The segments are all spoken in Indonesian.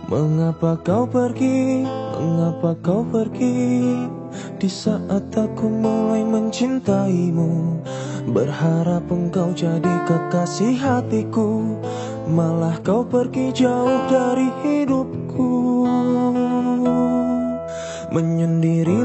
Mengapa kau pergi, mengapa kau pergi di saat aku mulai mencintaimu? Berharap engkau jadi kekasih hatiku, malah kau pergi jauh dari hidupku. Menyendiri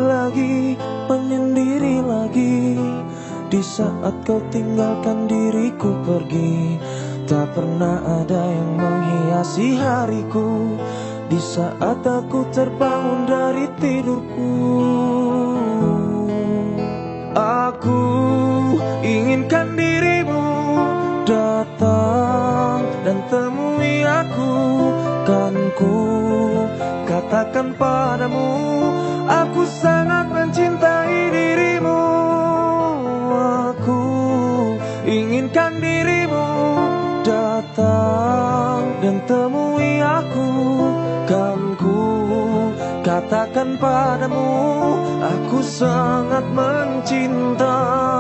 lagi di saat kau tinggalkan diriku pergi. Tak pernah ada yang menghiasi hariku di saat aku terbangun dari tidurku. Aku inginkan dirimu datang dan temui aku. Kan ku katakan padamu, aku sangat mencintai dirimu. Aku inginkan dirimu datang dan temui aku. Kan ku katakan padamu, aku sangat mencinta.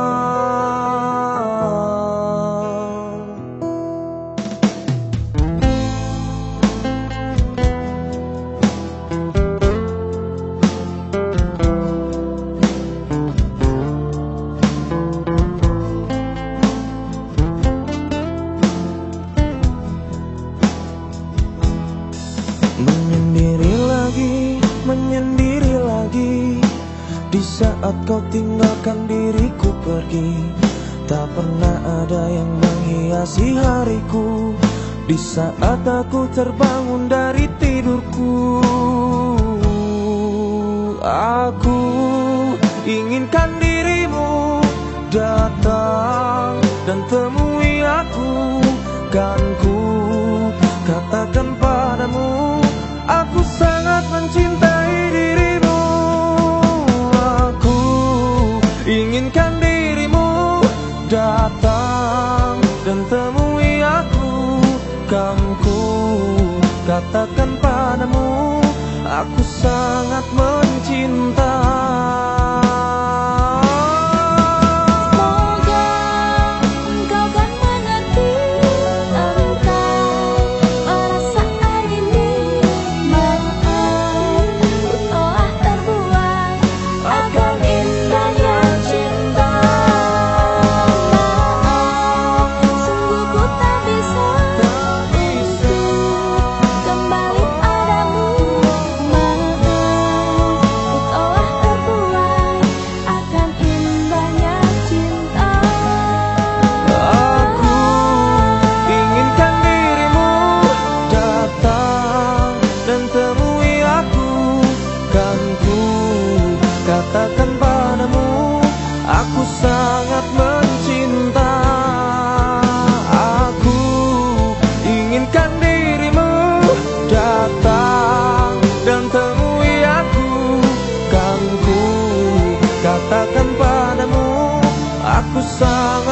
Menyendiri lagi di saat kau tinggalkan diriku pergi. Tak pernah ada yang menghiasi hariku di saat aku terbangun dari tidurku. Aku inginkan dirimu datang dan temui aku. Kan ku katakan padamu, aku sangat mencintai dirimu. Aku inginkan dirimu datang dan temui aku. Kan ku katakan padamu, aku sangat mencinta. Katakan padamu, aku sangat mencinta. Aku inginkan dirimu datang dan temui aku. Kan ku katakan padamu, aku sangat